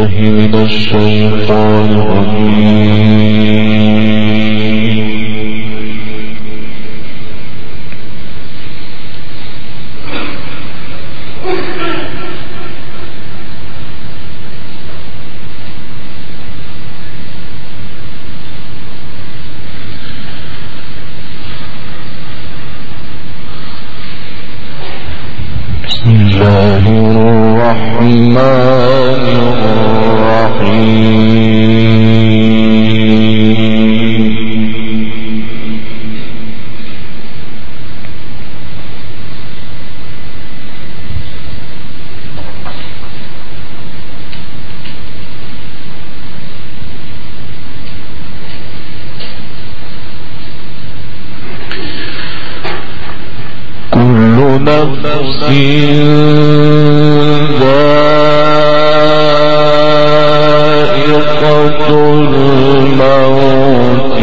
بالله من الشيطان الرجيم. بسم الله الرحمن نفس ذائقة الموت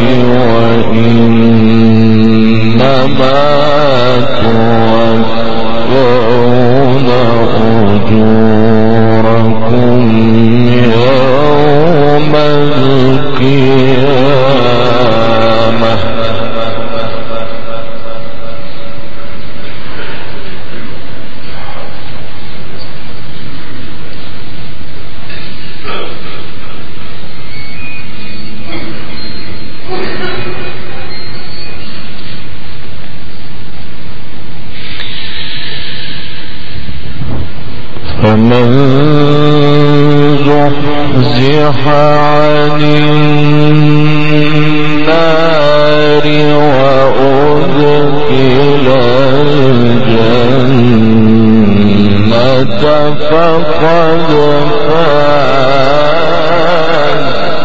وإنما توفون أجوركم يوم القيامة. فمن زحزح عن النار وأدخل الجنة فقد فاز.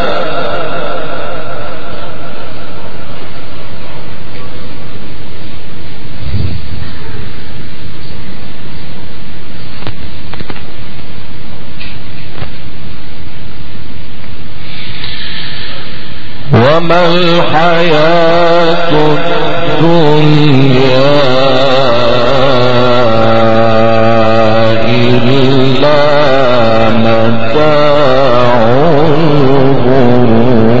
وما الحياة الدنيا إلا متاع الغرور.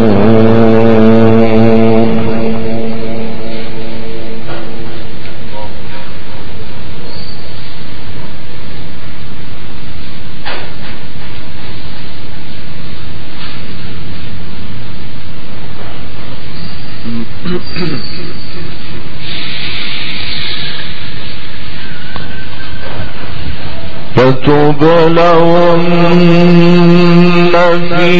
لتبلون في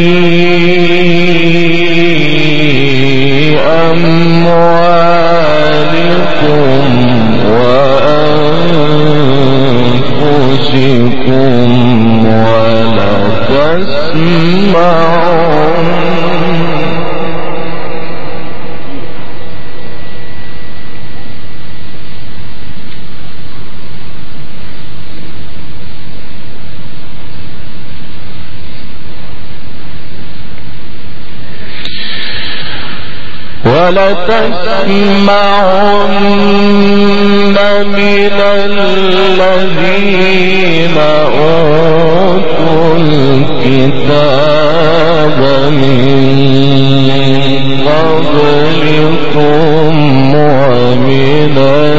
أموالكم وأنفسكم ولتسمعن من الذين أوتوا الكتاب من قبلكم ومن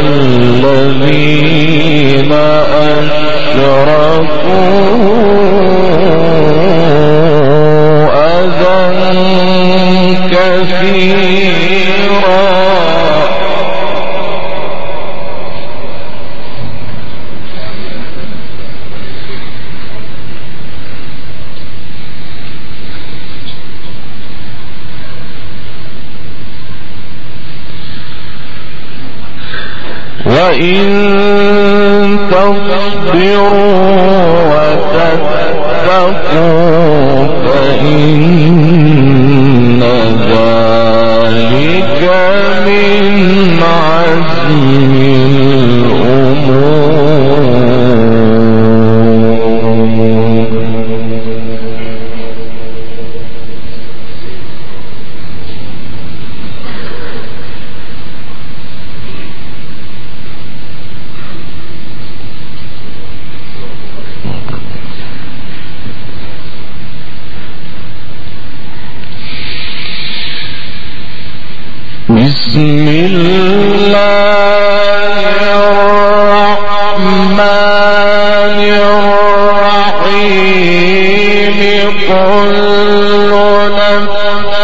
الذين أشركوا أذى كثيرا. وإن تصبروا وتتقوا فإن ذلك من عزم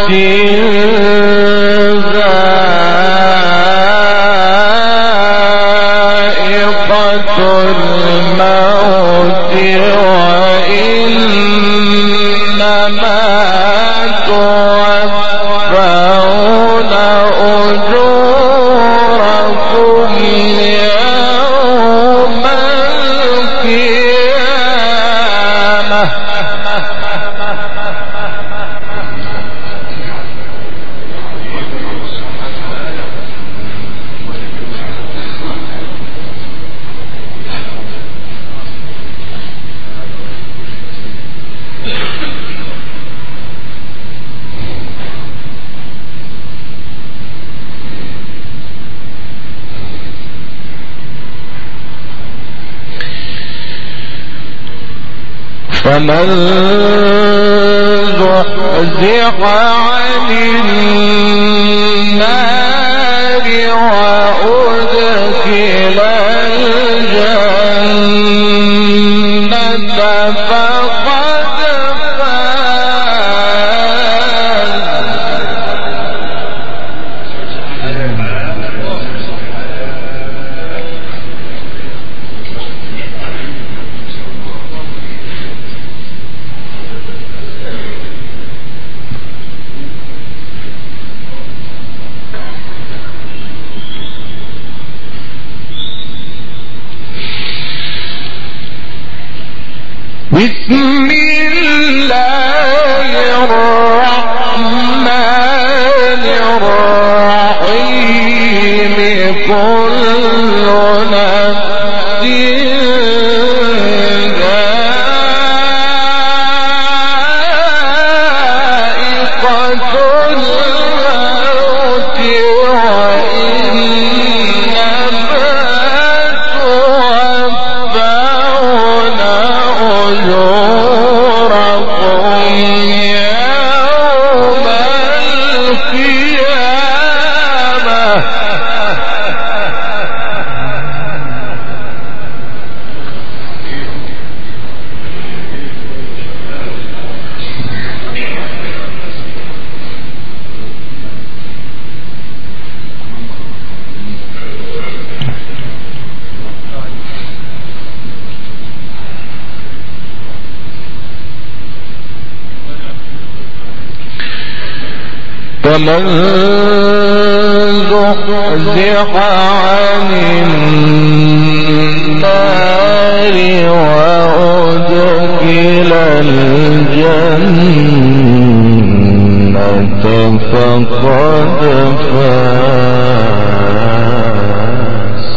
فمن زحزح عن النار وأدخل الجنة فقد بسم الله الرحمن الرحيم كل نفس ذائقة الموت وإنما توفون أجوركم يوم القيامة فمن زحزح عن النار وأدخل الجنة فقد فاز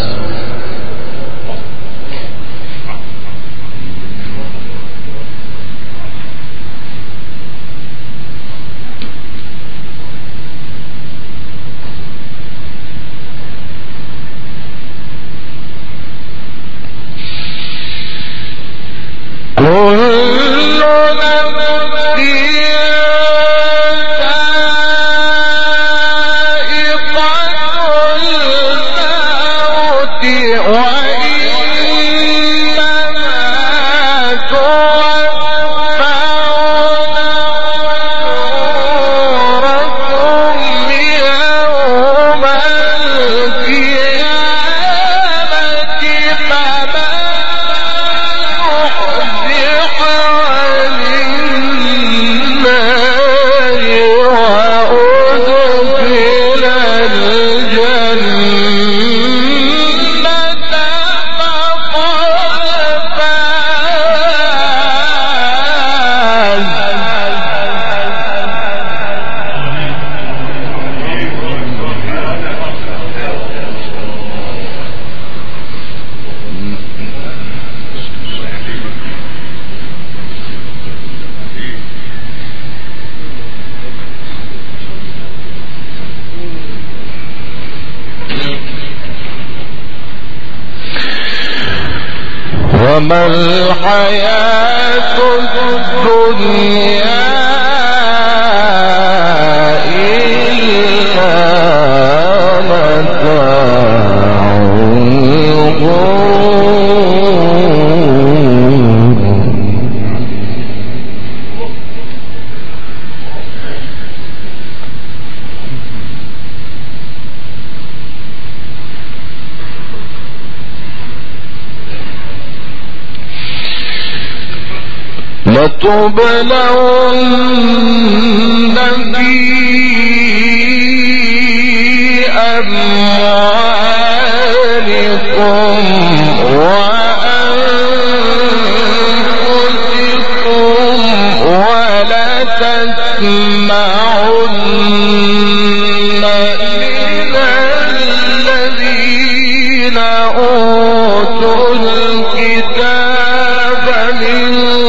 وما الحياة الدنيا إلا متاع الغرور. لتبلون في أموالكم وأنفسكم ولتسمعن من الذين أوتوا الكتاب من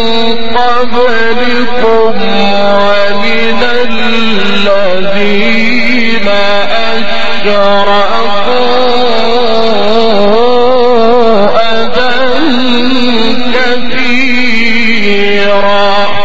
قبلكم ومن الذين أشركوا أذى كثيرا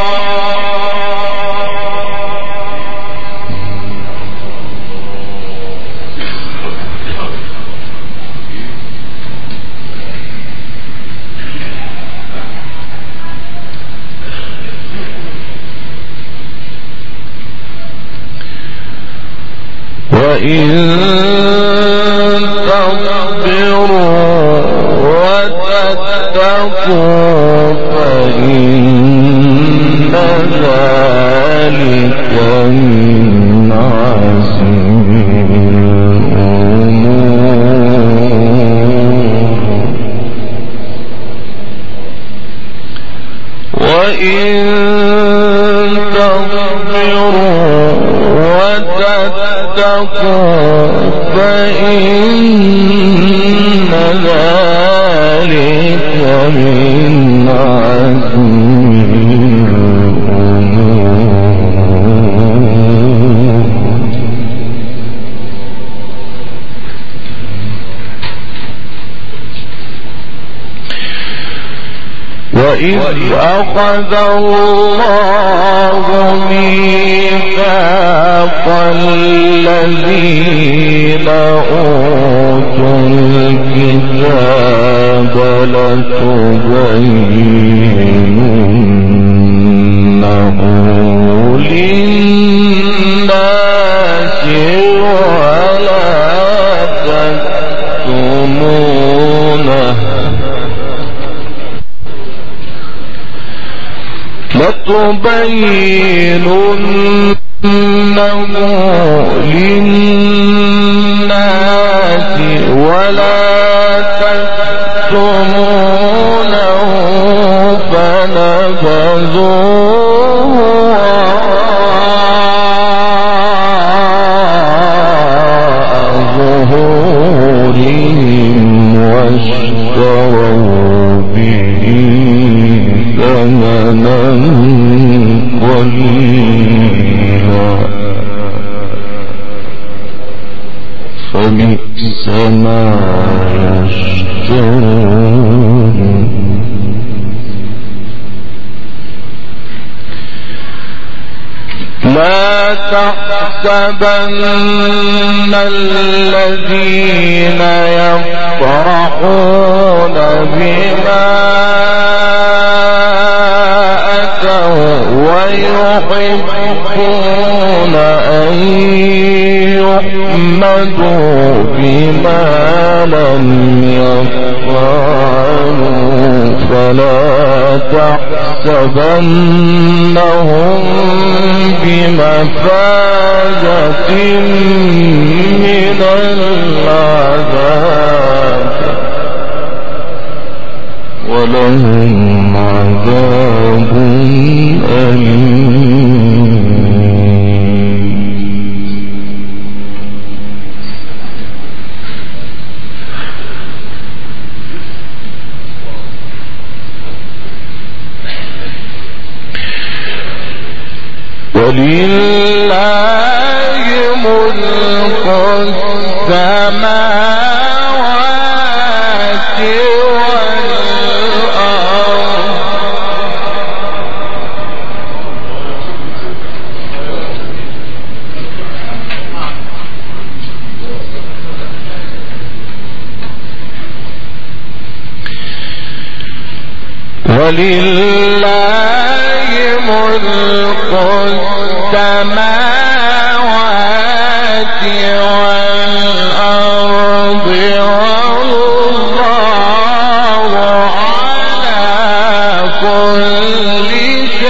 وإن تصبروا وتتقوا فإن ذلك من عزم الأمور وإن تصبروا وتتقوا فإن ذلك من عزم الأمور وإذ أخذ الله ميثاق الذين أوتوا الكتاب لتبيننه للناس ولا تكتمونه لتبيننه للناس ولا تكتمونه فنبذوه وراء ظهورهم واشتروا به ثمنا قليلا فبئس ما يشترون لا تحسبن الذين يفرحون بما ويحبون أن يحمدوا بما لم يفعلوا فلا تحسبنهم بمفازة من العذاب ولهم عذاب أليم ولله ملك السماوات ولله ملك السماوات والأرض والله على كل شيء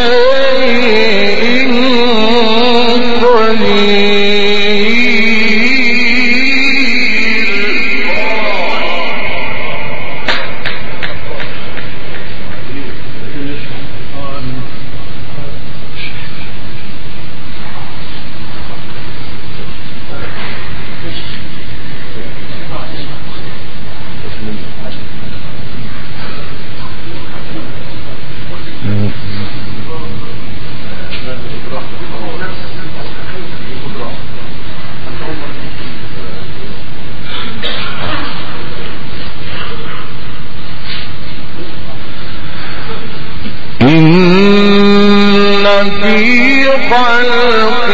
في خلق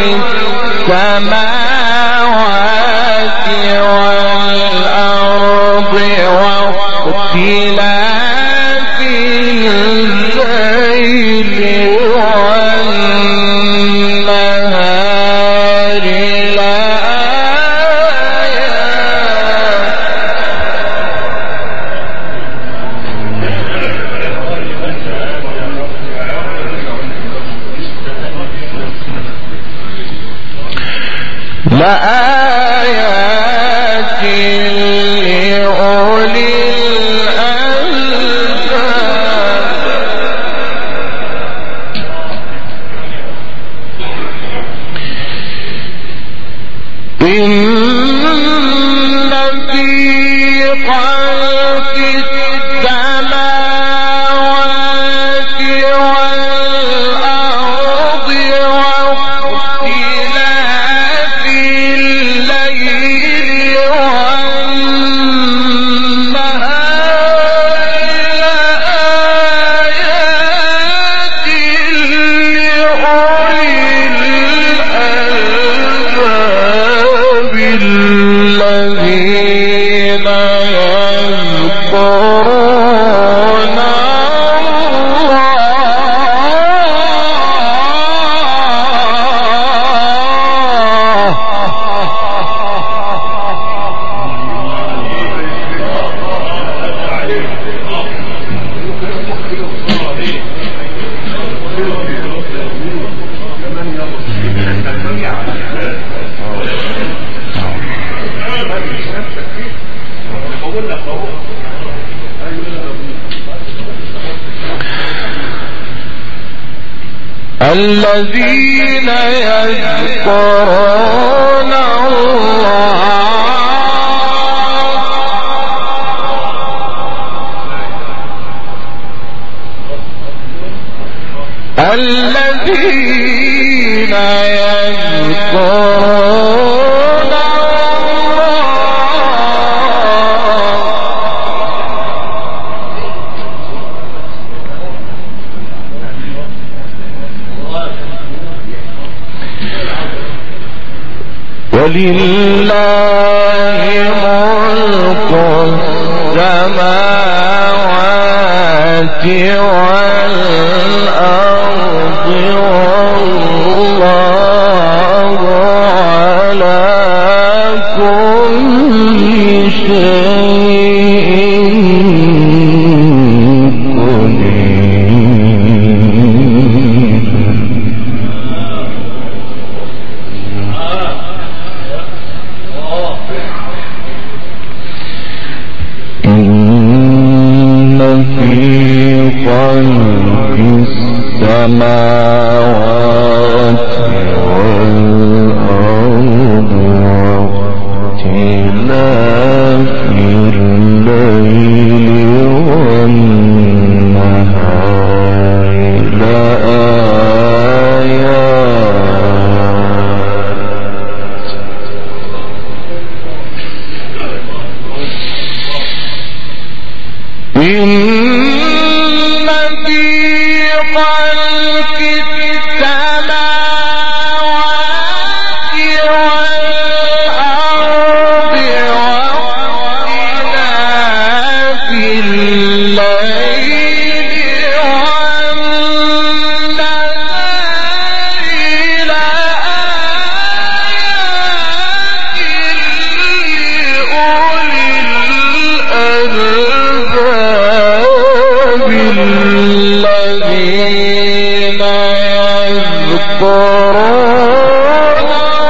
السماوات والأرض واختلاف الليل والنهار لآيات لأولي الألباب إن في خلق السماوات والأرض واختلاف الليل والنهار لآيات لأولي الألباب الذين يذكرون الذين يذكرون الذين يذكرون ولله ملك السماوات والأرض والله على كل شيء خلق السماوات والأرض واختلاف الليل والنهار لآيات إن في خلق السماوات والأرض واختلاف الليل والنهار لآيات لأولي الألباب الذين يذكرون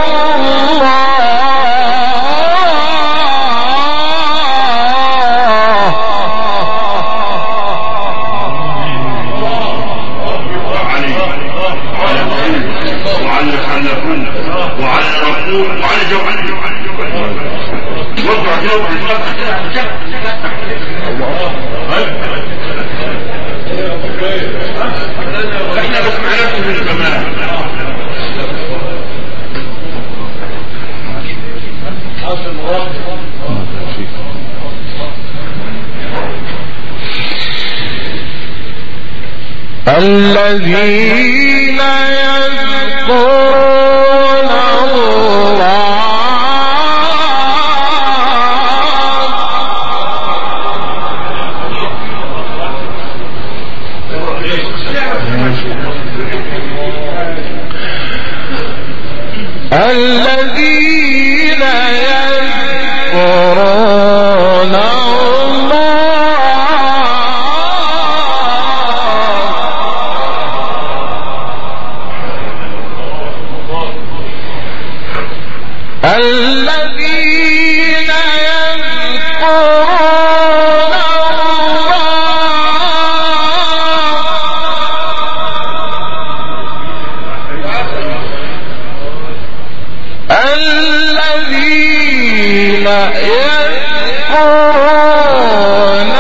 وعلى الرسول وعلى جوعته وضع جوع احنا بس معناته من الزمان الذين يذكرون الله الذين يذكرون الذين يذكرون الذين يذكرون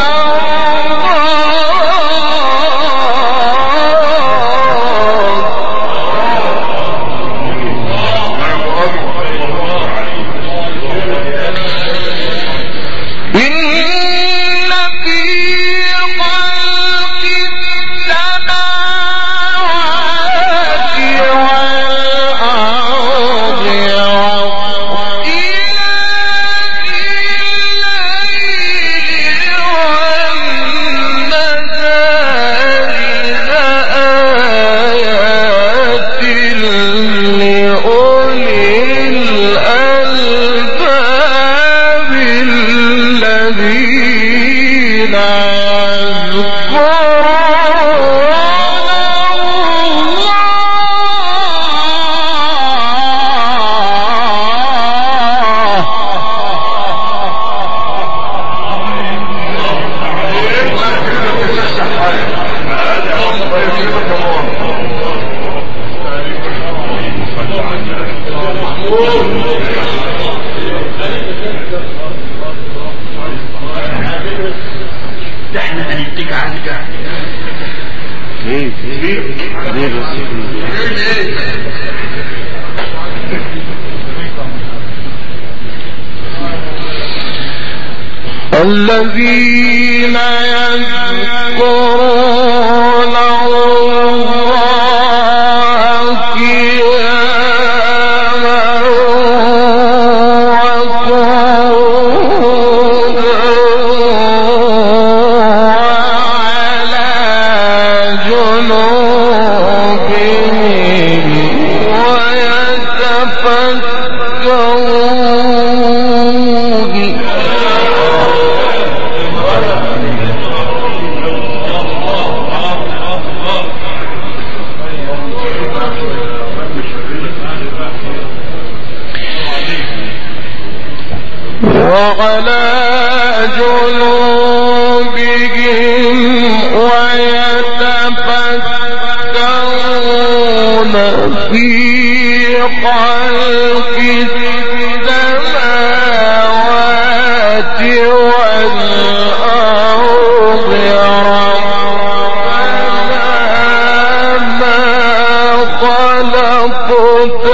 الذين يذكرون الله قياما وقعودا وعلى جنوبهم ويتفكرون وعلى جنوبهم ويتفكرون في خلق السماوات والأرض ربنا ما خلقت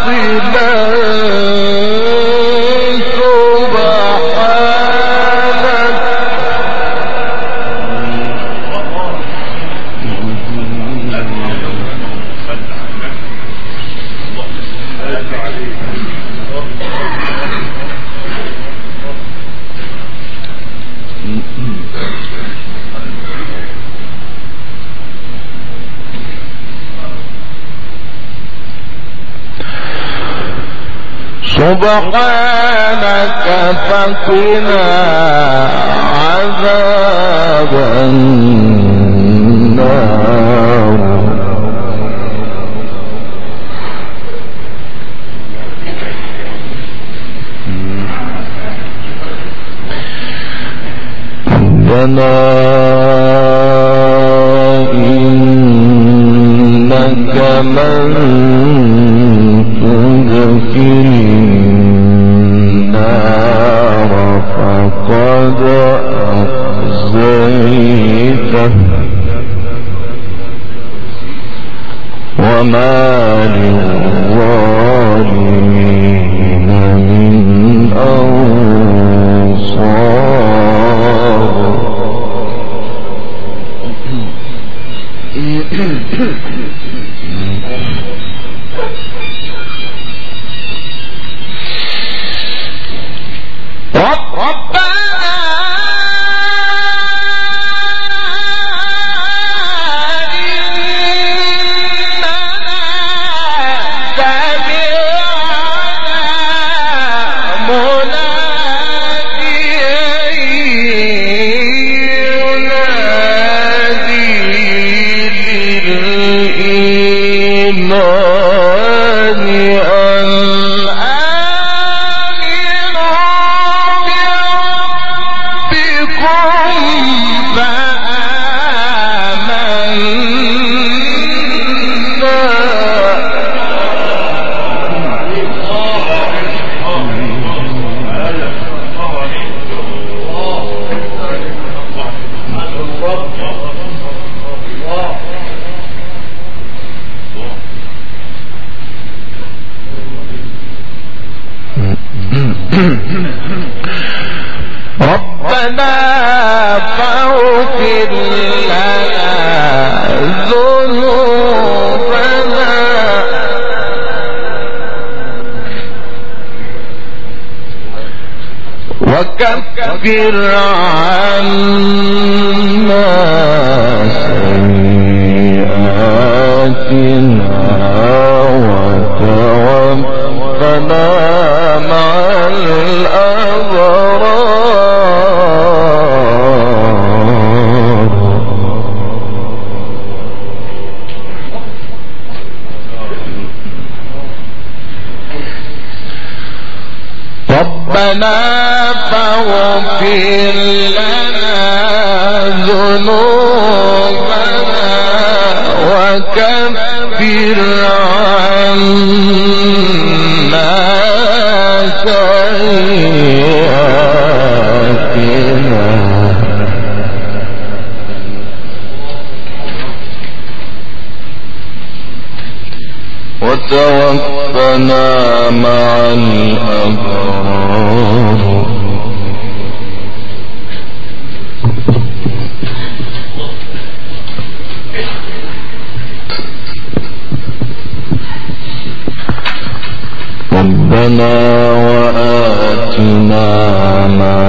سبحانك سبحانك فقنا عذاب النار ربنا إنك من تدخل النار فقد أخزيته وما للظالمين من أنصار. ربنا فاغفر لنا ذنوبنا وكفر عنا سيئاتنا وتوفنا مع الأبرار. ربنا فاغفر لنا ذنوبنا وكفر عنا سيئاتنا وتوفنا مع الأبرار. ربنا وآتنا ما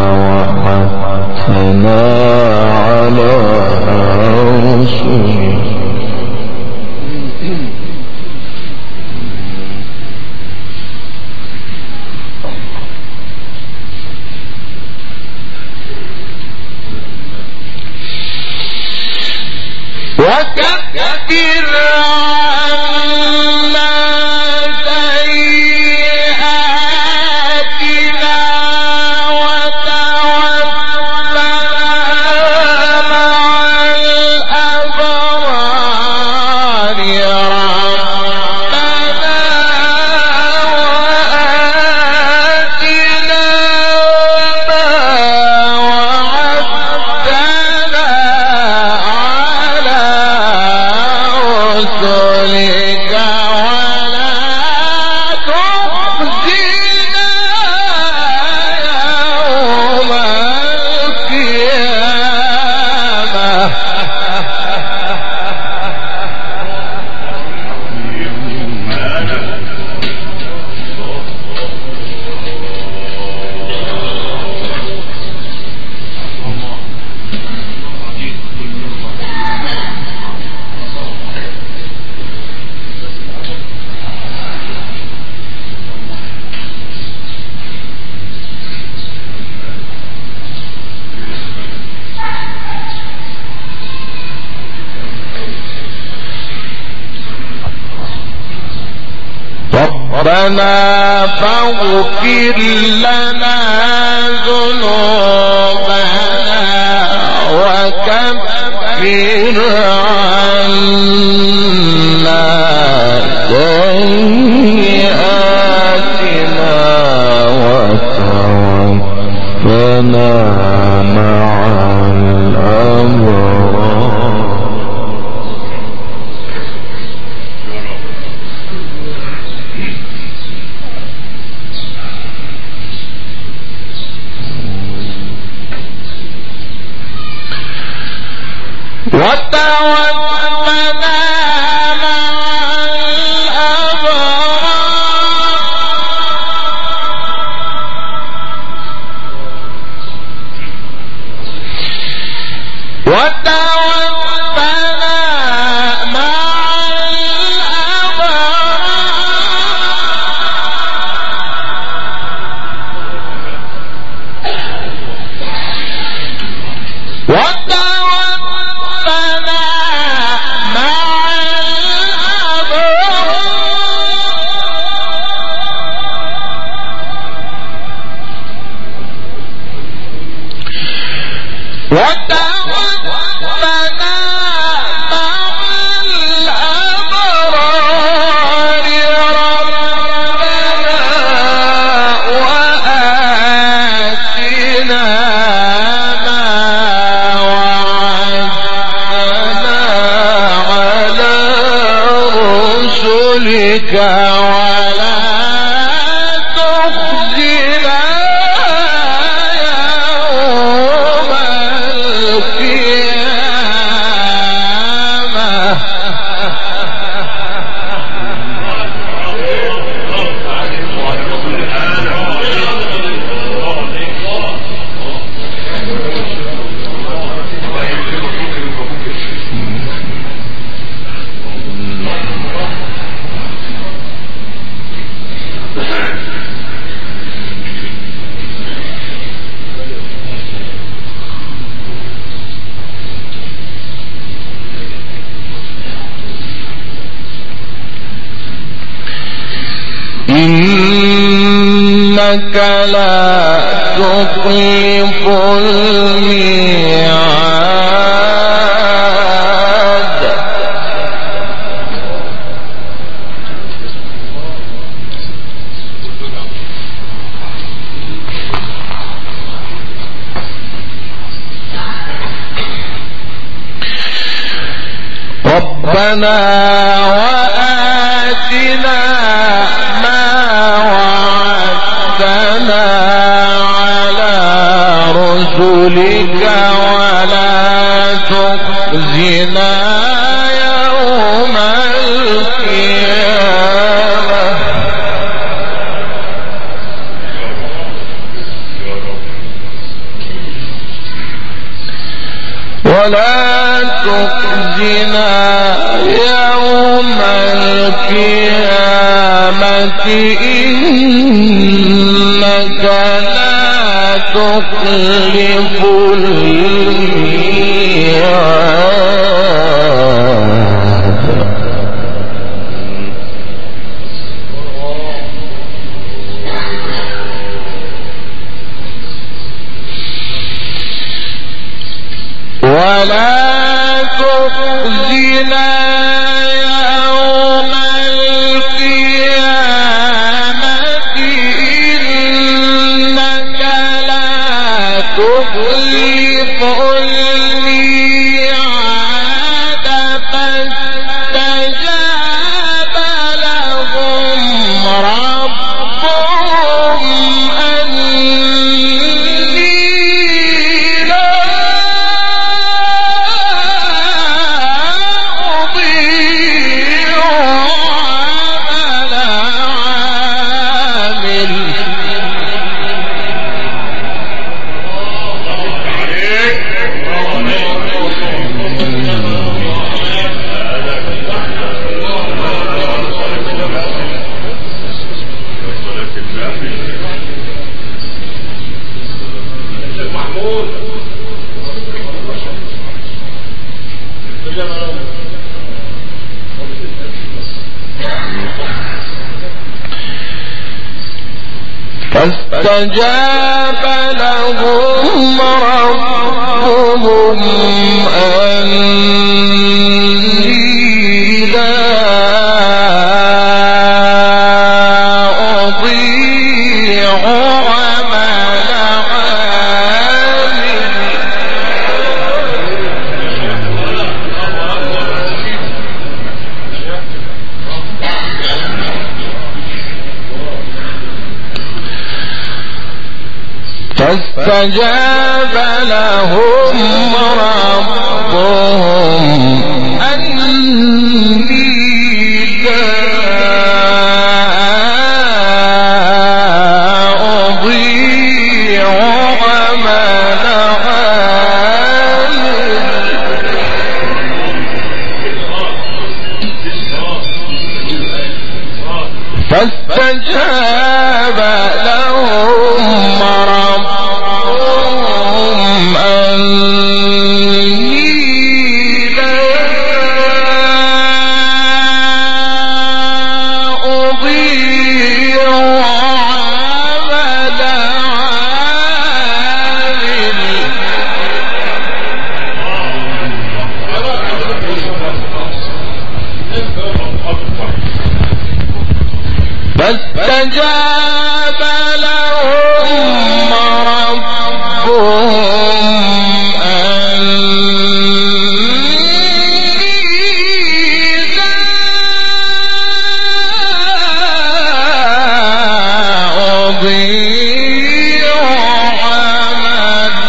وعدتنا على رسلك وكفر عنا سيئاتنا وتوفنا مع الأبرار. ربنا وآتنا ما وعدتنا على رسلك ولا ربنا فاغفر لنا ذنوبنا وكفر عنا سيئاتنا وتوفنا مع الأبرار. وتوفنا مع الأبرار. وتوفنا مع إنك لا تخلف الميعاد. ربنا وآتنا ما وعدتنا على رسلك ولا تخزنا يوم القيامة. ولا تخزنا يوم القيامة إنك لا تخلف الميعاد. ولا تخزنا يوم القيامة إنك لا تخلف الميعاد. فاستجاب لهم ربهم أني لا أضيع عمل عامل. فاستجاب لهم ربهم أني لا أضيع عمل عامل فاستجاب لهم ربهم أني لا أضيع عمل عامل فاستجاب لهم ربهم أني لا أضيع عمل عامل فاستجاب لهم ربهم أني لا أضيع عمل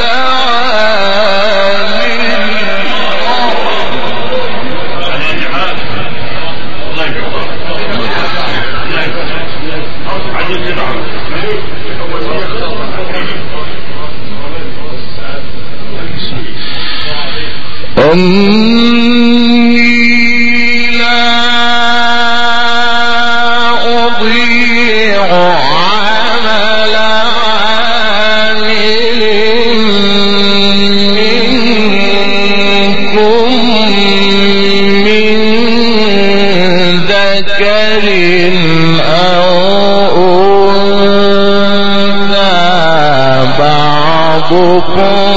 إني لا أضيع عمل عامل منكم من ذكر أو أنثى بعضكم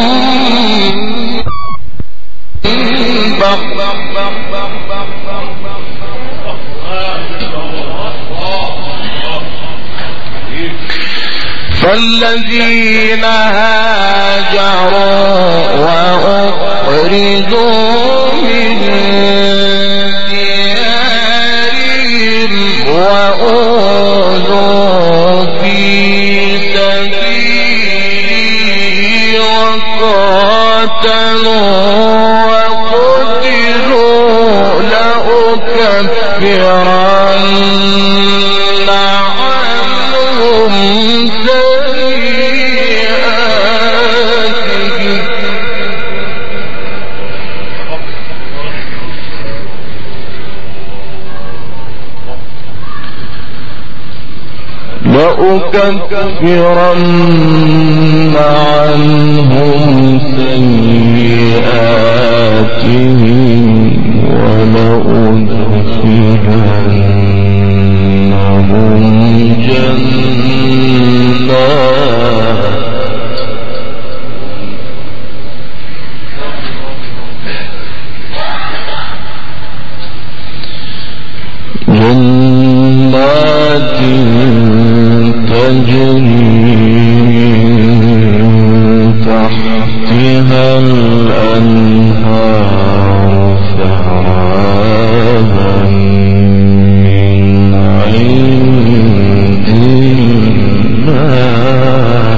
فالذين هاجروا وأخرجوا من ديارهم وأوذوا في سبيلي وقاتلوا وقتلوا لأكفرن عنهم لأكفرن عنهم سيئاتهم ولأدخلنهم جنات تجري تحتها الأنهار ثوابا من عند الله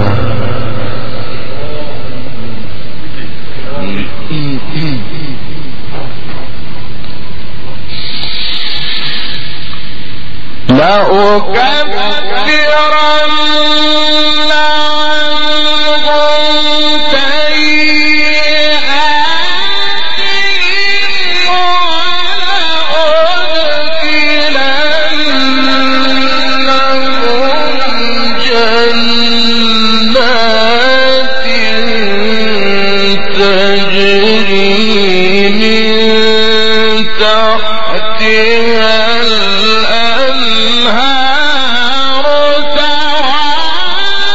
لأكفرن عنهم سيئاتهم ولأدخلنهم جنات تجري من تحتها الأنهار ثوابا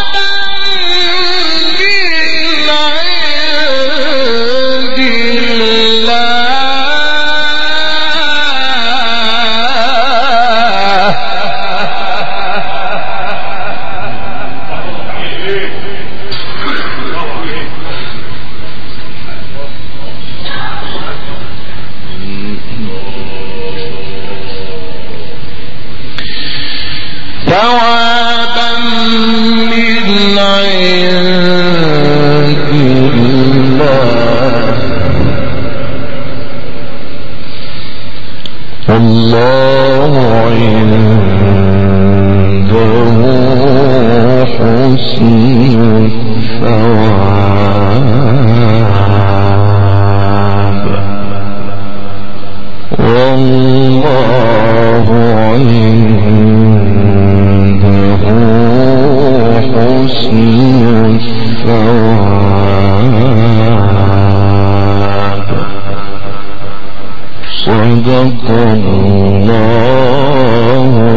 صدق الله